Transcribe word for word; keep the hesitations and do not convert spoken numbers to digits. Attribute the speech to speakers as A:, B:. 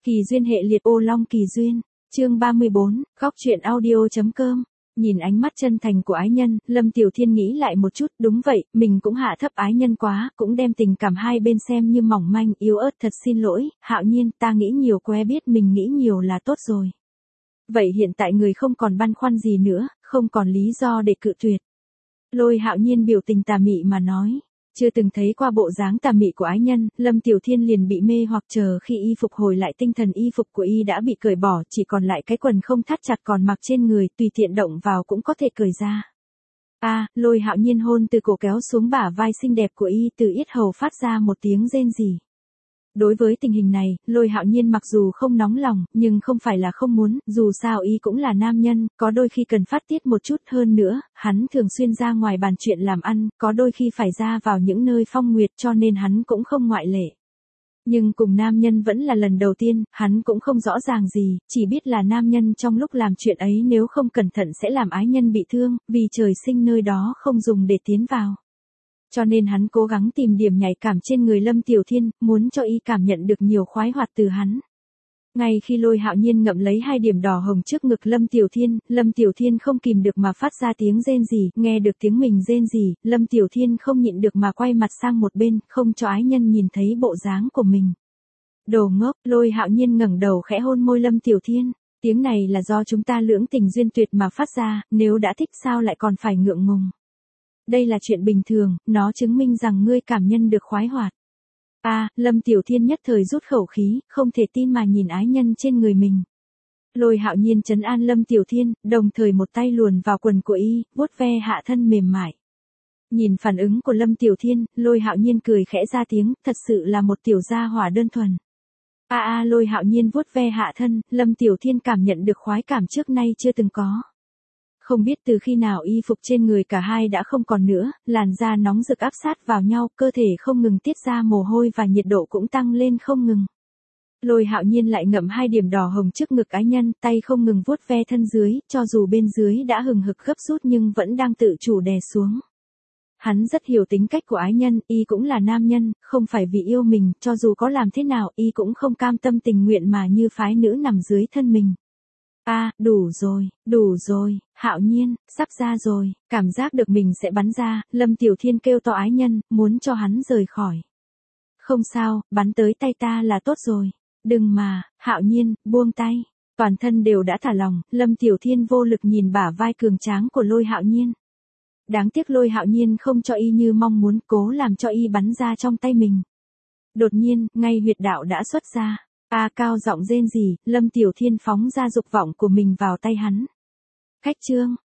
A: Kỳ duyên hệ liệt ô long kỳ duyên, chương ba mươi bốn, góc truyện audio.com. Nhìn ánh mắt chân thành của ái nhân, Lâm Tiểu Thiên nghĩ lại một chút, đúng vậy, mình cũng hạ thấp ái nhân quá, cũng đem tình cảm hai bên xem như mỏng manh, yếu ớt, thật xin lỗi, Hạo Nhiên, ta nghĩ nhiều quá, biết mình nghĩ nhiều là tốt rồi. Vậy hiện tại người không còn băn khoăn gì nữa, không còn lý do để cự tuyệt. Lôi Hạo Nhiên biểu tình tà mị mà nói. Chưa từng thấy qua bộ dáng tà mị của ái nhân, Lâm Tiểu Thiên liền bị mê hoặc, chờ khi y phục hồi lại tinh thần, y phục của y đã bị cởi bỏ, chỉ còn lại cái quần không thắt chặt còn mặc trên người, tùy tiện động vào cũng có thể cởi ra. A, à, Lôi Hạo Nhiên hôn từ cổ kéo xuống bả vai xinh đẹp của y, từ yết hầu phát ra một tiếng rên rỉ. Đối với tình hình này, Lôi Hạo Nhiên mặc dù không nóng lòng, nhưng không phải là không muốn, dù sao y cũng là nam nhân, có đôi khi cần phát tiết một chút, hơn nữa, hắn thường xuyên ra ngoài bàn chuyện làm ăn, có đôi khi phải ra vào những nơi phong nguyệt, cho nên hắn cũng không ngoại lệ. Nhưng cùng nam nhân vẫn là lần đầu tiên, hắn cũng không rõ ràng gì, chỉ biết là nam nhân trong lúc làm chuyện ấy nếu không cẩn thận sẽ làm ái nhân bị thương, vì trời sinh nơi đó không dùng để tiến vào. Cho nên hắn cố gắng tìm điểm nhạy cảm trên người Lâm Tiểu Thiên, muốn cho y cảm nhận được nhiều khoái hoạt từ hắn. Ngay khi Lôi Hạo Nhiên ngậm lấy hai điểm đỏ hồng trước ngực Lâm Tiểu Thiên, Lâm Tiểu Thiên không kìm được mà phát ra tiếng rên rỉ, nghe được tiếng mình rên rỉ, Lâm Tiểu Thiên không nhịn được mà quay mặt sang một bên, không cho ái nhân nhìn thấy bộ dáng của mình. Đồ ngốc, Lôi Hạo Nhiên ngẩng đầu khẽ hôn môi Lâm Tiểu Thiên, tiếng này là do chúng ta lưỡng tình duyên tuyệt mà phát ra, nếu đã thích sao lại còn phải ngượng ngùng. Đây là chuyện bình thường, nó chứng minh rằng ngươi cảm nhận được khoái hoạt. A, à, Lâm Tiểu Thiên nhất thời rút khẩu khí, không thể tin mà nhìn ái nhân trên người mình. Lôi Hạo Nhiên trấn an Lâm Tiểu Thiên, đồng thời một tay luồn vào quần của y, vuốt ve hạ thân mềm mại. Nhìn phản ứng của Lâm Tiểu Thiên, Lôi Hạo Nhiên cười khẽ ra tiếng, thật sự là một tiểu gia hỏa đơn thuần. A a, Lôi Hạo Nhiên vuốt ve hạ thân, Lâm Tiểu Thiên cảm nhận được khoái cảm trước nay chưa từng có. Không biết từ khi nào y phục trên người cả hai đã không còn nữa, làn da nóng rực áp sát vào nhau, cơ thể không ngừng tiết ra mồ hôi và nhiệt độ cũng tăng lên không ngừng. Lôi Hạo Nhiên lại ngậm hai điểm đỏ hồng trước ngực ái nhân, tay không ngừng vuốt ve thân dưới, cho dù bên dưới đã hừng hực gấp rút nhưng vẫn đang tự chủ đè xuống. Hắn rất hiểu tính cách của ái nhân, y cũng là nam nhân, không phải vì yêu mình, cho dù có làm thế nào, y cũng không cam tâm tình nguyện mà như phái nữ nằm dưới thân mình. A, à, đủ rồi, đủ rồi, Hạo Nhiên, sắp ra rồi, cảm giác được mình sẽ bắn ra, Lâm Tiểu Thiên kêu to ái nhân, muốn cho hắn rời khỏi. Không sao, bắn tới tay ta là tốt rồi, đừng mà, Hạo Nhiên, buông tay, toàn thân đều đã thả lỏng, Lâm Tiểu Thiên vô lực nhìn bả vai cường tráng của Lôi Hạo Nhiên. Đáng tiếc Lôi Hạo Nhiên không cho y như mong muốn, cố làm cho y bắn ra trong tay mình. Đột nhiên, ngay huyệt đạo đã xuất ra. A à, cao giọng rên rỉ, Lâm Tiểu Thiên phóng ra dục vọng của mình vào tay hắn. Khách trương,